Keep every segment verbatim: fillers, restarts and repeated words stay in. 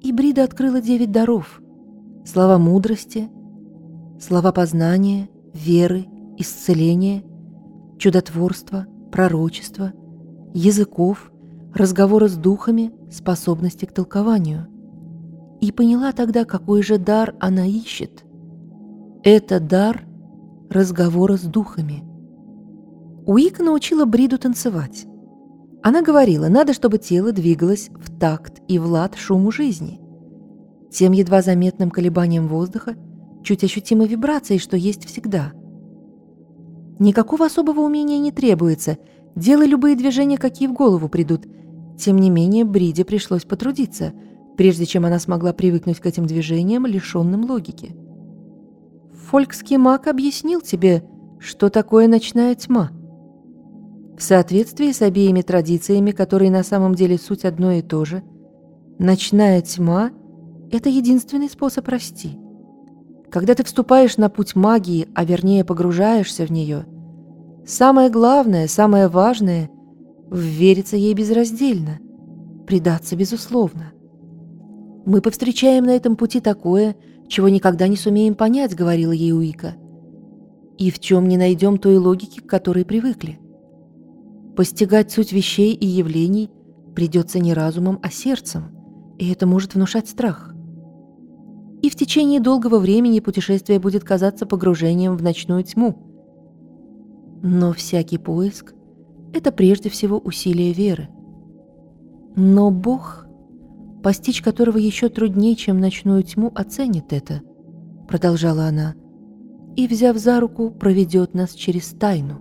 И Брида открыла девять даров: слова мудрости, слова познания, веры, исцеления, чудотворства, пророчества, языков, разговора с духами, способности к толкованию. И поняла тогда, какой же дар она ищет. Это дар разговора с духами. Уика научила Бриду танцевать. Она говорила, надо, чтобы тело двигалось в такт и в лад шуму жизни, тем едва заметным колебанием воздуха, чуть ощутимой вибрацией, что есть всегда. Никакого особого умения не требуется, делай любые движения, какие в голову придут. Тем не менее, Бриде пришлось потрудиться, прежде чем она смогла привыкнуть к этим движениям, лишенным логики. Фолькский маг объяснил тебе, что такое ночная тьма. В соответствии с обеими традициями, которые на самом деле суть одно и то же, ночная тьма – это единственный способ расти. Когда ты вступаешь на путь магии, а вернее погружаешься в нее, самое главное, самое важное – ввериться ей безраздельно, предаться безусловно. «Мы повстречаем на этом пути такое, чего никогда не сумеем понять», — говорила ей Уика, «и в чем не найдем той логики, к которой привыкли. Постигать суть вещей и явлений придется не разумом, а сердцем, и это может внушать страх. И в течение долгого времени путешествие будет казаться погружением в ночную тьму. Но всякий поиск — это прежде всего усилие веры. Но Бог, постичь которого еще труднее, чем ночную тьму, оценит это», — продолжала она, «и, взяв за руку, проведет нас через тайну».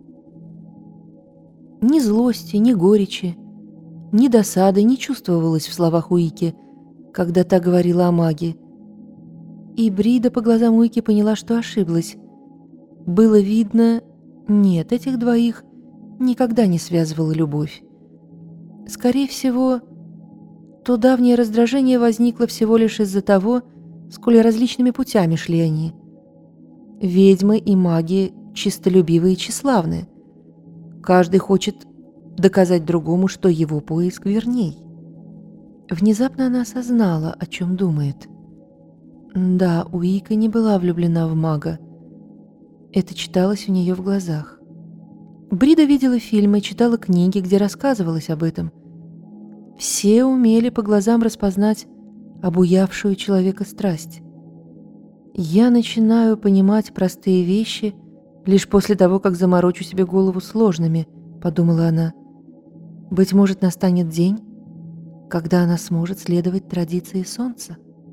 Ни злости, ни горечи, ни досады не чувствовалось в словах Уики, когда та говорила о маге. И Брида по глазам Уики поняла, что ошиблась. Было видно, нет, этих двоих никогда не связывала любовь. Скорее всего, то давнее раздражение возникло всего лишь из-за того, сколь различными путями шли они. Ведьмы и маги чистолюбивые и тщеславны. Каждый хочет доказать другому, что его поиск верней. Внезапно она осознала, о чем думает. Да, Уика не была влюблена в мага. Это читалось у нее в глазах. Брида видела фильмы, читала книги, где рассказывалось об этом. Все умели по глазам распознать обуявшую человека страсть. «Я начинаю понимать простые вещи лишь после того, как заморочу себе голову сложными», — подумала она. «Быть может, настанет день, когда она сможет следовать традиции солнца».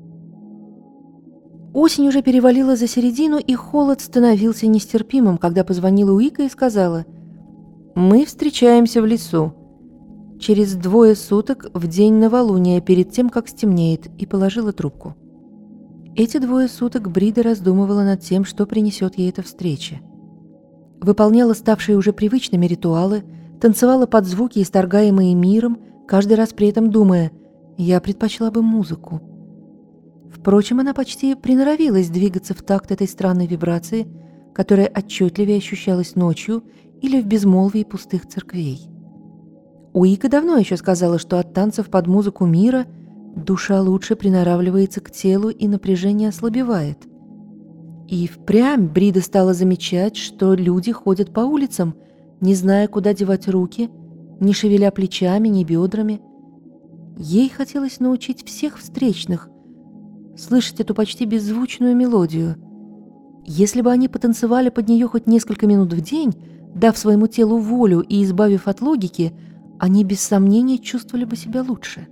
Осень уже перевалила за середину, и холод становился нестерпимым, когда позвонила Уика и сказала: «Мы встречаемся в лесу через двое суток в день новолуния, перед тем, как стемнеет», и положила трубку. Эти двое суток Брида раздумывала над тем, что принесет ей эта встреча. Выполняла ставшие уже привычными ритуалы, танцевала под звуки, исторгаемые миром, каждый раз при этом думая: «Я предпочла бы музыку». Впрочем, она почти приноровилась двигаться в такт этой странной вибрации, которая отчетливее ощущалась ночью или в безмолвии пустых церквей. Уика давно еще сказала, что от танцев под музыку мира душа лучше приноравливается к телу и напряжение ослабевает. И впрямь Брида стала замечать, что люди ходят по улицам, не зная, куда девать руки, не шевеля плечами, ни бедрами. Ей хотелось научить всех встречных слышать эту почти беззвучную мелодию. Если бы они потанцевали под нее хоть несколько минут в день, дав своему телу волю и избавив от логики, они без сомнения чувствовали бы себя лучше.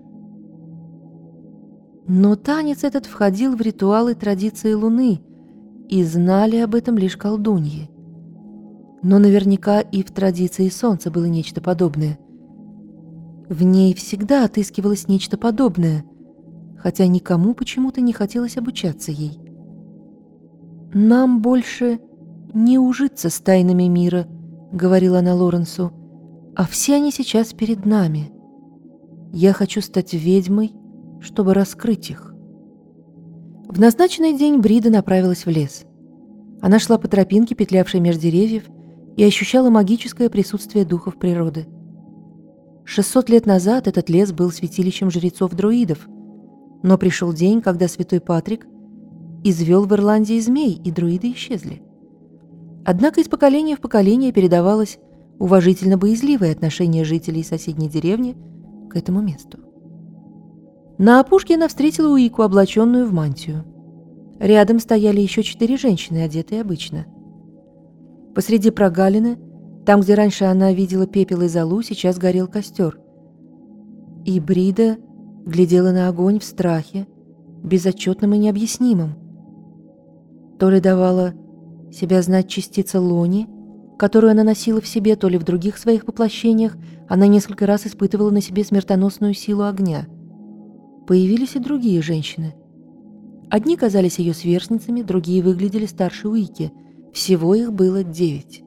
Но танец этот входил в ритуалы традиции Луны, и знали об этом лишь колдуньи. Но наверняка и в традиции Солнца было нечто подобное. В ней всегда отыскивалось нечто подобное, хотя никому почему-то не хотелось обучаться ей. «Нам больше не ужиться с тайнами мира», — говорила она Лоренсу, «а все они сейчас перед нами. Я хочу стать ведьмой, чтобы раскрыть их». В назначенный день Брида направилась в лес. Она шла по тропинке, петлявшей меж деревьев, и ощущала магическое присутствие духов природы. Шестьсот лет назад этот лес был святилищем жрецов-друидов, Но пришел день, когда святой Патрик извел в Ирландии змей, и друиды исчезли. Однако из поколения в поколение передавалось уважительно-боязливое отношение жителей соседней деревни к этому месту. На опушке она встретила Уику, облаченную в мантию. Рядом стояли еще четыре женщины, одетые обычно. Посреди прогалины, там, где раньше она видела пепел и золу, сейчас горел костер. И Брида глядела на огонь в страхе, безотчетном и необъяснимом. То ли давала себя знать частица Лони, которую она носила в себе, то ли в других своих воплощениях она несколько раз испытывала на себе смертоносную силу огня. Появились и другие женщины. Одни казались ее сверстницами, другие выглядели старше Уики. Всего их было девять.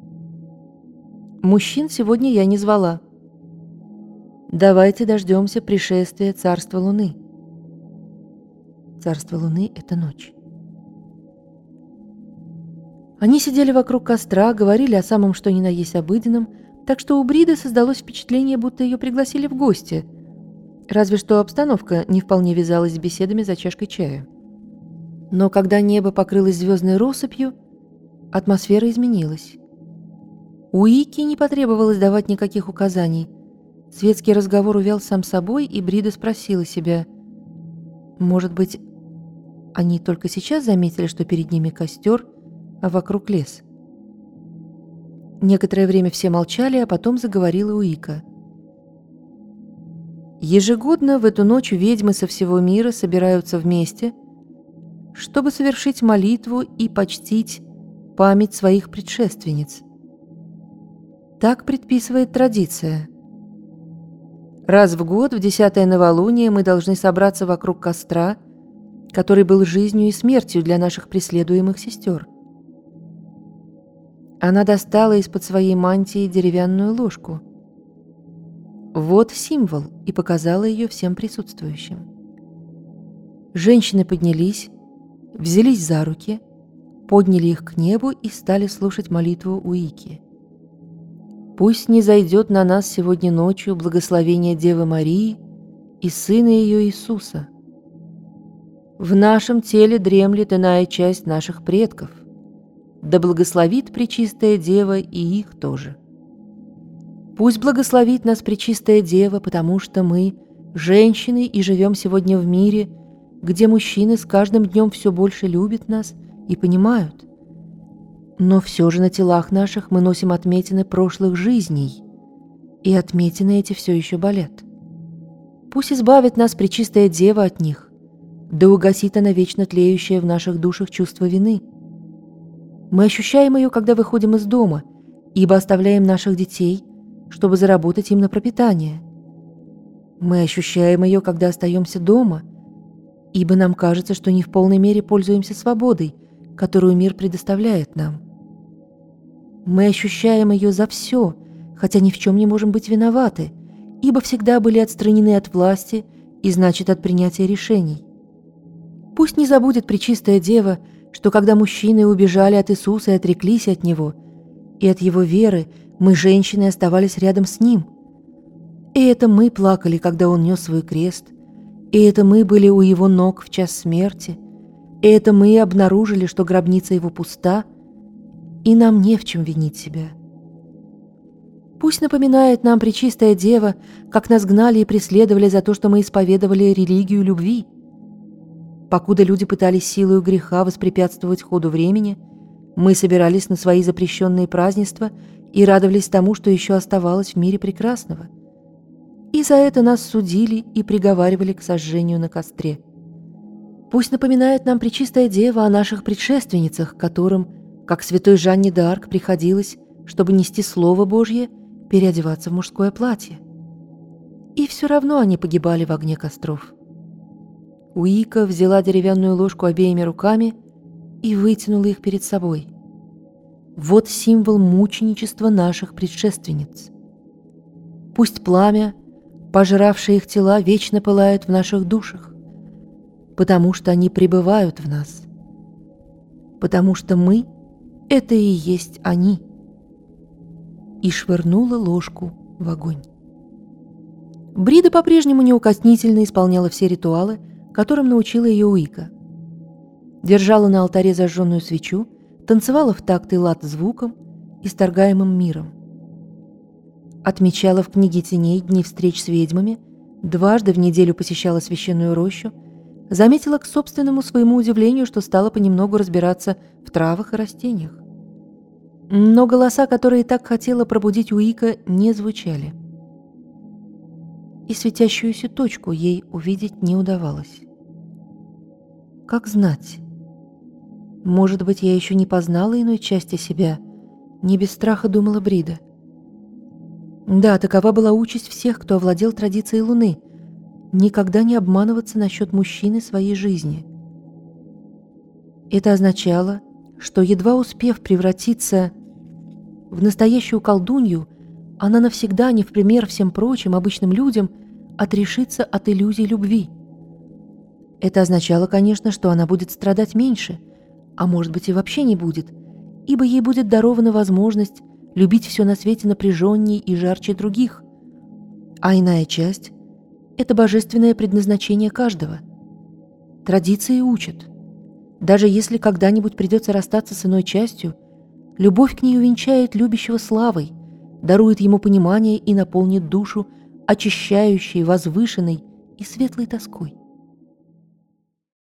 Мужчин сегодня я не звала. Давайте дождемся пришествия Царства Луны. Царство Луны — это ночь. Они сидели вокруг костра, говорили о самом что ни на есть обыденном, так что у Бриды создалось впечатление, будто ее пригласили в гости. Разве что обстановка не вполне вязалась с беседами за чашкой чая. Но когда небо покрылось звездной россыпью, атмосфера изменилась. Уике не потребовалось давать никаких указаний. Светский разговор увял сам собой, и Брида спросила себя, может быть, они только сейчас заметили, что перед ними костер, а вокруг лес. Некоторое время все молчали, а потом заговорила Уика. Ежегодно в эту ночь ведьмы со всего мира собираются вместе, чтобы совершить молитву и почтить память своих предшественниц. Так предписывает традиция. Раз в год, в десятое новолуние, мы должны собраться вокруг костра, который был жизнью и смертью для наших преследуемых сестер. Она достала из-под своей мантии деревянную ложку. Вот символ, и показала ее всем присутствующим. Женщины поднялись, взялись за руки, подняли их к небу и стали слушать молитву Уики. «Пусть не зайдет на нас сегодня ночью благословение Девы Марии и Сына ее Иисуса. В нашем теле дремлет иная часть наших предков. Да благословит Пречистая Дева и их тоже. Пусть благословит нас Пречистая Дева, потому что мы женщины и живем сегодня в мире, где мужчины с каждым днем все больше любят нас и понимают. Но все же на телах наших мы носим отметины прошлых жизней, и отметины эти все еще болят. Пусть избавит нас Пречистая Дева от них, да угасит она вечно тлеющее в наших душах чувство вины. Мы ощущаем ее, когда выходим из дома, ибо оставляем наших детей, чтобы заработать им на пропитание. Мы ощущаем ее, когда остаемся дома, ибо нам кажется, что не в полной мере пользуемся свободой, которую мир предоставляет нам. Мы ощущаем ее за все, хотя ни в чем не можем быть виноваты, ибо всегда были отстранены от власти и, значит, от принятия решений. Пусть не забудет Пречистая Дева, что когда мужчины убежали от Иисуса и отреклись от Него, и от Его веры, мы, женщины, оставались рядом с Ним. И это мы плакали, когда Он нес свой крест, и это мы были у Его ног в час смерти, и это мы обнаружили, что гробница Его пуста, и нам не в чем винить себя. Пусть напоминает нам Пречистая Дева, как нас гнали и преследовали за то, что мы исповедовали религию любви. Покуда люди пытались силою греха воспрепятствовать ходу времени, мы собирались на свои запрещенные празднества и радовались тому, что еще оставалось в мире прекрасного. И за это нас судили и приговаривали к сожжению на костре. Пусть напоминает нам Пречистая Дева о наших предшественницах, которым, как святой Жанне д'Арк, приходилось, чтобы нести Слово Божье, переодеваться в мужское платье. И все равно они погибали в огне костров. Уика взяла деревянную ложку обеими руками и вытянула их перед собой. Вот символ мученичества наших предшественниц. Пусть пламя, пожравшее их тела, вечно пылает в наших душах, потому что они пребывают в нас, потому что мы — это и есть они. И швырнула ложку в огонь. Брида по-прежнему неукоснительно исполняла все ритуалы, которым научила ее Уика. Держала на алтаре зажженную свечу, танцевала в такт и лад звуком, исторгаемым миром. Отмечала в книге теней дни встреч с ведьмами, дважды в неделю посещала священную рощу, заметила к собственному своему удивлению, что стала понемногу разбираться в травах и растениях. Но голоса, которые так хотела пробудить Уика, не звучали. И светящуюся точку ей увидеть не удавалось. Как знать? Может быть, я еще не познала иной части себя, не без страха думала Брида. Да, такова была участь всех, кто овладел традицией Луны — никогда не обманываться насчет мужчины своей жизни. Это означало, что, едва успев превратиться в настоящую колдунью, она навсегда, не в пример всем прочим обычным людям, отрешится от иллюзий любви. Это означало, конечно, что она будет страдать меньше, а может быть и вообще не будет, ибо ей будет дарована возможность любить все на свете напряженнее и жарче других. А иная часть — это божественное предназначение каждого. Традиции учат. Даже если когда-нибудь придется расстаться с иной частью, любовь к ней увенчает любящего славой, дарует ему понимание и наполнит душу очищающей, возвышенной и светлой тоской.